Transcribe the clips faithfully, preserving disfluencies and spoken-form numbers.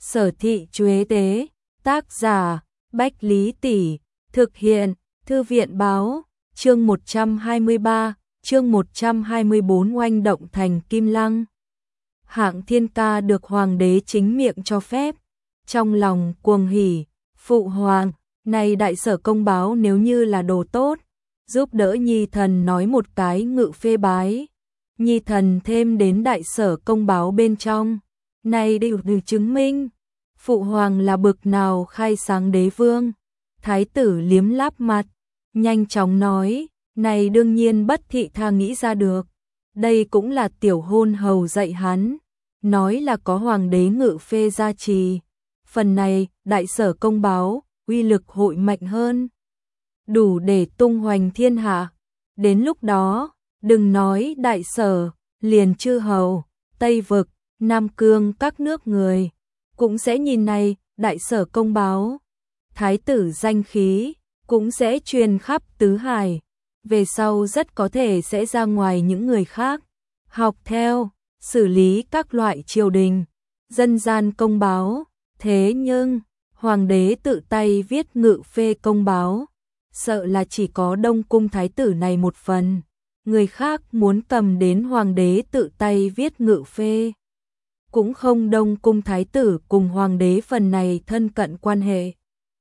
Sở Thị Chuế Tế, tác giả Bách Lý Tỷ, thực hiện Thư viện Báo, chương một trăm hai mươi ba, chương một trăm hai mươi bốn oanh động thành Kim Lăng. Hạng Thiên Ca được hoàng đế chính miệng cho phép, trong lòng cuồng hỉ, phụ hoàng, này đại sở công báo nếu như là đồ tốt, giúp đỡ nhi thần nói một cái ngự phê bái, nhi thần thêm đến đại sở công báo bên trong, này đều được chứng minh, phụ hoàng là bực nào khai sáng đế vương. Thái tử liếm láp mặt, nhanh chóng nói, này đương nhiên bất thị tha nghĩ ra được, đây cũng là tiểu hôn hầu dạy hắn, nói là có hoàng đế ngự phê gia trì, phần này đại sở công báo, uy lực hội mạnh hơn, đủ để tung hoành thiên hạ, đến lúc đó, đừng nói đại sở, liền chư hầu, Tây Vực, Nam Cương các nước người, cũng sẽ nhìn này, đại sở công báo. Thái tử danh khí cũng sẽ truyền khắp tứ hải, về sau rất có thể sẽ ra ngoài những người khác, học theo, xử lý các loại triều đình, dân gian công báo, thế nhưng, hoàng đế tự tay viết ngự phê công báo, sợ là chỉ có Đông Cung thái tử này một phần, người khác muốn cầm đến hoàng đế tự tay viết ngự phê. Cũng không Đông Cung thái tử cùng hoàng đế phần này thân cận quan hệ.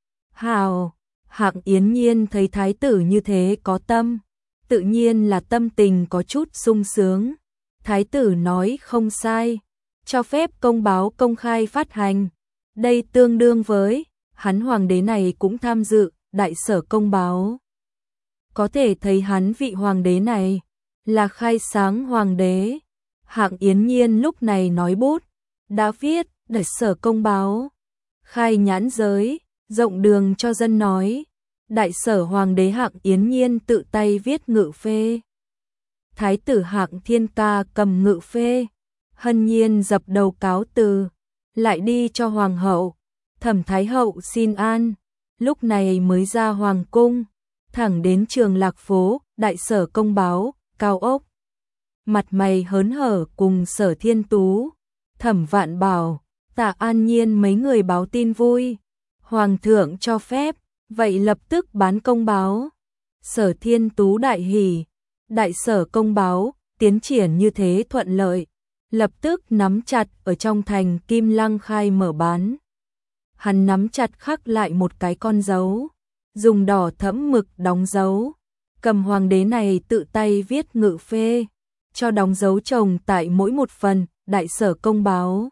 Hào, Hạng Yến Nhiên thấy thái tử như thế có tâm, tự nhiên là tâm tình có chút sung sướng. Thái tử nói không sai, cho phép công báo công khai phát hành. Đây tương đương với, hắn hoàng đế này cũng tham dự, đại sở công báo. Có thể thấy hắn vị hoàng đế này, là khai sáng hoàng đế. Hạng Yến Nhiên lúc này nói bút, đã viết, đại sở công báo. Khai nhãn giới, rộng đường cho dân nói, đại sở hoàng đế Hạng Yến Nhiên tự tay viết ngự phê. Thái tử Hạng Thiên Ca cầm ngự phê, hân nhiên dập đầu cáo từ, lại đi cho hoàng hậu, Thẩm thái hậu xin an, lúc này mới ra hoàng cung, thẳng đến Trường Lạc phố, đại sở công báo, cao ốc. Mặt mày hớn hở cùng Sở Thiên Tú, Thẩm Vạn Bảo, Tạ An Nhiên mấy người báo tin vui. Hoàng thượng cho phép, vậy lập tức bán công báo. Sở Thiên Tú đại hỉ, đại sở công báo, tiến triển như thế thuận lợi, lập tức nắm chặt ở trong thành Kim Lăng khai mở bán. Hắn nắm chặt khắc lại một cái con dấu, dùng đỏ thẫm mực đóng dấu, cầm hoàng đế này tự tay viết ngự phê, cho đóng dấu chồng tại mỗi một phần, đại sở công báo.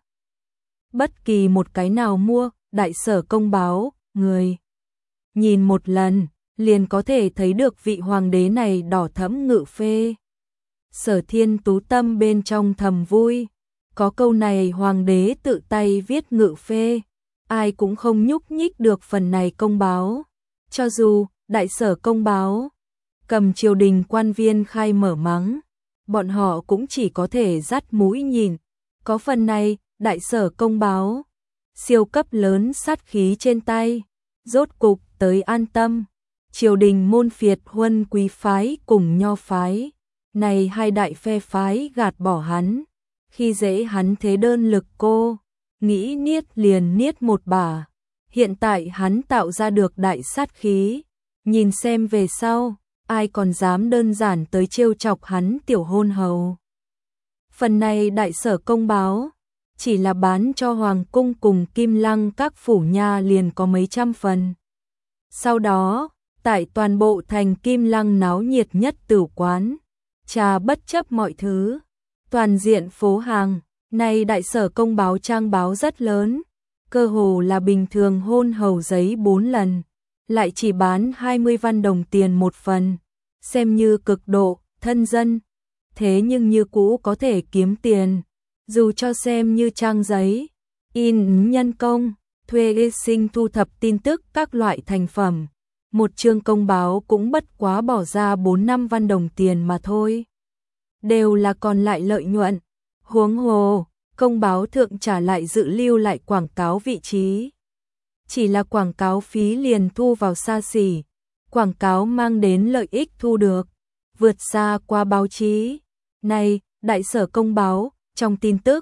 Bất kỳ một cái nào mua, đại sở công báo, người nhìn một lần, liền có thể thấy được vị hoàng đế này đỏ thẫm ngự phê. Sở Thiên Tú tâm bên trong thầm vui, có câu này hoàng đế tự tay viết ngự phê, ai cũng không nhúc nhích được phần này công báo. Cho dù, đại sở công báo, cầm triều đình quan viên khai mở mắng, bọn họ cũng chỉ có thể dắt mũi nhìn, có phần này, đại sở công báo. Siêu cấp lớn sát khí trên tay, rốt cục tới an tâm. Triều đình môn phiệt huân quý phái cùng nho phái, này hai đại phe phái gạt bỏ hắn, khi dễ hắn thế đơn lực cô, nghĩ niết liền niết một bả. Hiện tại hắn tạo ra được đại sát khí, nhìn xem về sau, ai còn dám đơn giản tới trêu chọc hắn tiểu hôn hầu. Phần này đại sở công báo, chỉ là bán cho hoàng cung cùng Kim Lăng các phủ nha liền có mấy trăm phần. Sau đó, tại toàn bộ thành Kim Lăng náo nhiệt nhất tử quán, trà bất chấp mọi thứ, toàn diện phố hàng, này đại sở công báo trang báo rất lớn, cơ hồ là bình thường hôn hầu giấy bốn lần, lại chỉ bán hai mươi văn đồng tiền một phần, xem như cực độ, thân dân, thế nhưng như cũ có thể kiếm tiền. Dù cho xem như trang giấy, in nhân công, thuê y sinh thu thập tin tức các loại thành phẩm, một chương công báo cũng bất quá bỏ ra bốn năm văn đồng tiền mà thôi. Đều là còn lại lợi nhuận, huống hồ, công báo thượng trả lại dự lưu lại quảng cáo vị trí. Chỉ là quảng cáo phí liền thu vào xa xỉ, quảng cáo mang đến lợi ích thu được, vượt xa qua báo chí. Này, đại sở công báo, trong tin tức,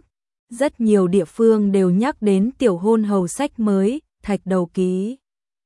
rất nhiều địa phương đều nhắc đến tiểu hôn hầu sách mới, Thạch Đầu Ký.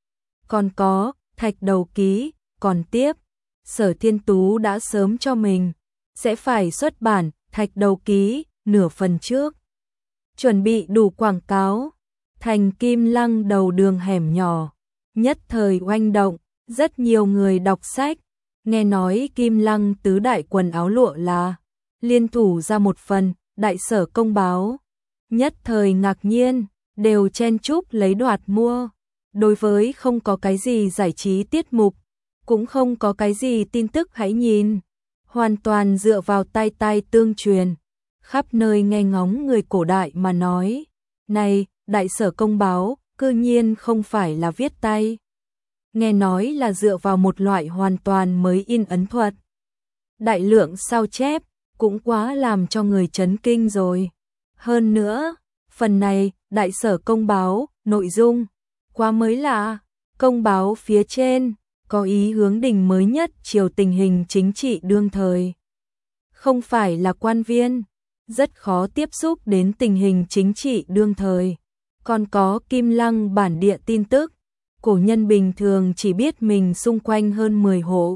Còn có, Thạch Đầu Ký, còn tiếp, Sở Thiên Tú đã sớm cho mình, sẽ phải xuất bản, Thạch Đầu Ký, nửa phần trước. Chuẩn bị đủ quảng cáo, thành Kim Lăng đầu đường hẻm nhỏ, nhất thời oanh động, rất nhiều người đọc sách, nghe nói Kim Lăng tứ đại quần áo lụa là liên thủ ra một phần, Đại Sở Công báo, nhất thời ngạc nhiên, đều chen chúc lấy đoạt mua. Đối với không có cái gì giải trí tiết mục, cũng không có cái gì tin tức hãy nhìn, hoàn toàn dựa vào tay tay tương truyền, khắp nơi nghe ngóng người cổ đại mà nói, này, Đại Sở Công báo, cư nhiên không phải là viết tay. Nghe nói là dựa vào một loại hoàn toàn mới in ấn thuật. Đại lượng sao chép, cũng quá làm cho người chấn kinh rồi. Hơn nữa, phần này, Đại Sở Công báo, nội dung, quá mới lạ, công báo phía trên, có ý hướng đình mới nhất chiều tình hình chính trị đương thời. Không phải là quan viên, rất khó tiếp xúc đến tình hình chính trị đương thời. Còn có Kim Lăng bản địa tin tức, cổ nhân bình thường chỉ biết mình xung quanh hơn mười hộ.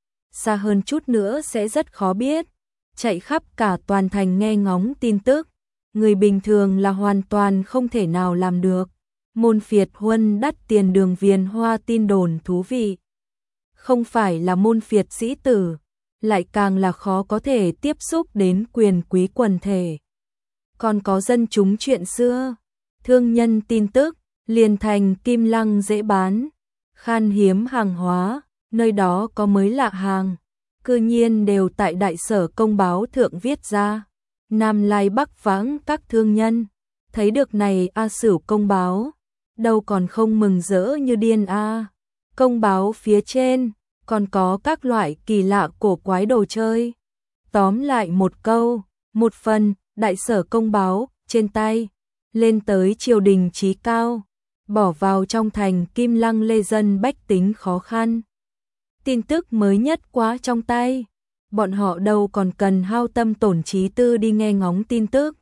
Xa hơn chút nữa sẽ rất khó biết, chạy khắp cả toàn thành nghe ngóng tin tức, người bình thường là hoàn toàn không thể nào làm được. Môn phiệt huân đắt tiền đường viền hoa tin đồn thú vị. Không phải là môn phiệt sĩ tử, lại càng là khó có thể tiếp xúc đến quyền quý quần thể. Còn có dân chúng chuyện xưa, thương nhân tin tức, liền thành Kim Lăng dễ bán, khan hiếm hàng hóa, nơi đó có mới lạ hàng, cư nhiên đều tại Đại Sở Công báo thượng viết ra. Nam lai bắc vãng các thương nhân, thấy được này A Sửu Công báo, đâu còn không mừng rỡ như điên a. Công báo phía trên, còn có các loại kỳ lạ cổ quái đồ chơi. Tóm lại một câu, một phần, Đại Sở Công báo, trên tay, lên tới triều đình chí cao, bỏ vào trong thành Kim Lăng lê dân bách tính khó khăn. Tin tức mới nhất quá trong tay, bọn họ đâu còn cần hao tâm tổn trí tư đi nghe ngóng tin tức.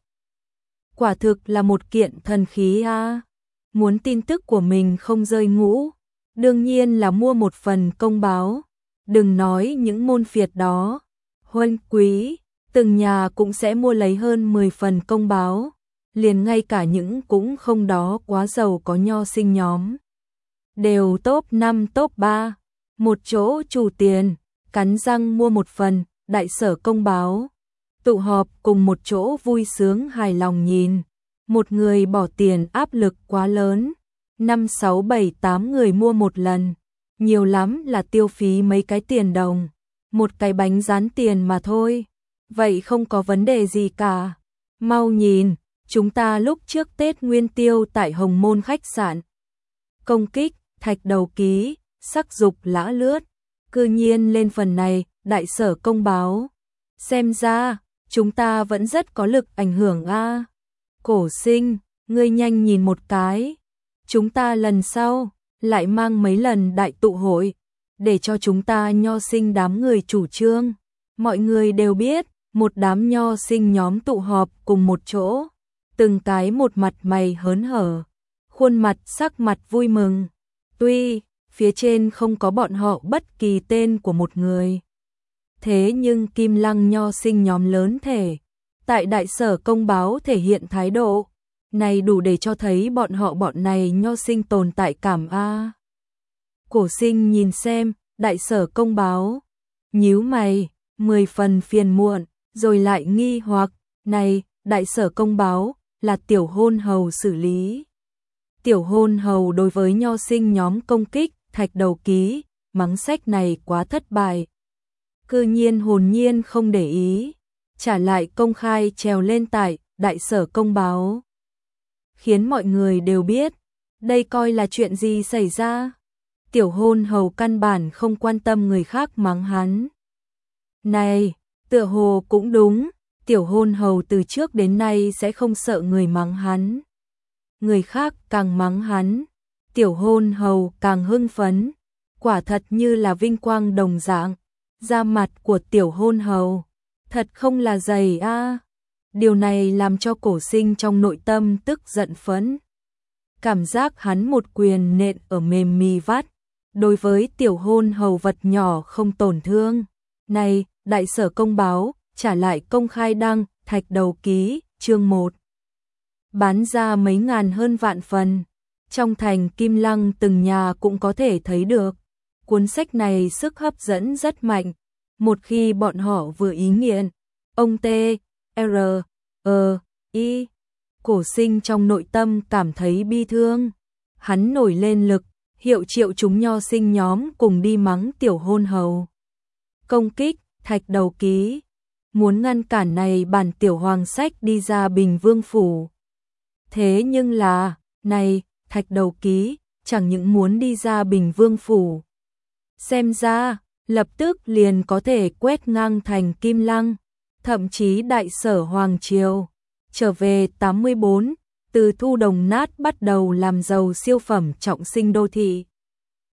Quả thực là một kiện thần khí a. Muốn tin tức của mình không rơi ngũ, đương nhiên là mua một phần công báo. Đừng nói những môn phiệt đó, huân quý, từng nhà cũng sẽ mua lấy hơn mười phần công báo, liền ngay cả những cũng không đó quá giàu có nho sinh nhóm. Đều top năm top ba, một chỗ chủ tiền, cắn răng mua một phần, Đại Sở Công báo. Tụ họp cùng một chỗ vui sướng hài lòng nhìn. Một người bỏ tiền áp lực quá lớn, năm sáu bảy tám người mua một lần, nhiều lắm là tiêu phí mấy cái tiền đồng, một cái bánh rán tiền mà thôi, vậy không có vấn đề gì cả. Mau nhìn, chúng ta lúc trước Tết Nguyên Tiêu tại Hồng Môn khách sạn. Công kích, Thạch Đầu Ký, sắc dục lã lướt, cư nhiên lên phần này, Đại Sở Công báo. Xem ra, chúng ta vẫn rất có lực ảnh hưởng a. Cổ Sinh, ngươi nhanh nhìn một cái, chúng ta lần sau lại mang mấy lần đại tụ hội, để cho chúng ta nho sinh đám người chủ trương. Mọi người đều biết, một đám nho sinh nhóm tụ họp cùng một chỗ, từng cái một mặt mày hớn hở, khuôn mặt sắc mặt vui mừng. Tuy phía trên không có bọn họ bất kỳ tên của một người, thế nhưng Kim Lăng nho sinh nhóm lớn thể tại Đại Sở Công báo thể hiện thái độ, này đủ để cho thấy bọn họ bọn này nho sinh tồn tại cảm a. Cổ Sinh nhìn xem, Đại Sở Công báo, nhíu mày, mười phần phiền muộn, rồi lại nghi hoặc, này, Đại Sở Công báo, là tiểu hôn hầu xử lý. Tiểu hôn hầu đối với nho sinh nhóm công kích, Thạch Đầu Ký, mắng sách này quá thất bại. Cư nhiên hồn nhiên không để ý, trả lại công khai trèo lên tại Đại Sở Công báo. Khiến mọi người đều biết, đây coi là chuyện gì xảy ra. Tiểu hôn hầu căn bản không quan tâm người khác mắng hắn. Này, tựa hồ cũng đúng, tiểu hôn hầu từ trước đến nay sẽ không sợ người mắng hắn. Người khác càng mắng hắn, tiểu hôn hầu càng hưng phấn, quả thật như là vinh quang đồng dạng. Da mặt của tiểu hôn hầu, thật không là dày a. Điều này làm cho Cổ Sinh trong nội tâm tức giận phẫn. Cảm giác hắn một quyền nện ở mềm mi vắt. Đối với tiểu hôn hầu vật nhỏ không tổn thương. Này, đại sở công báo, trả lại công khai đăng, thạch đầu ký, chương một. Bán ra mấy ngàn hơn vạn phần. Trong thành Kim Lăng từng nhà cũng có thể thấy được. Cuốn sách này sức hấp dẫn rất mạnh. Một khi bọn họ vừa ý nghiện, ông T, R, E, I, Cổ Sinh trong nội tâm cảm thấy bi thương. Hắn nổi lên lực, hiệu triệu chúng nho sinh nhóm cùng đi mắng tiểu hôn hầu. Công kích, thạch đầu ký. Muốn ngăn cản này bản tiểu hoàng sách đi ra Bình Vương phủ. Thế nhưng là, này, thạch đầu ký, chẳng những muốn đi ra Bình Vương phủ. Xem ra, lập tức liền có thể quét ngang thành Kim Lăng, thậm chí đại sở Hoàng Triều. Trở về tám mươi bốn, từ thu đồng nát bắt đầu làm giàu siêu phẩm trọng sinh đô thị.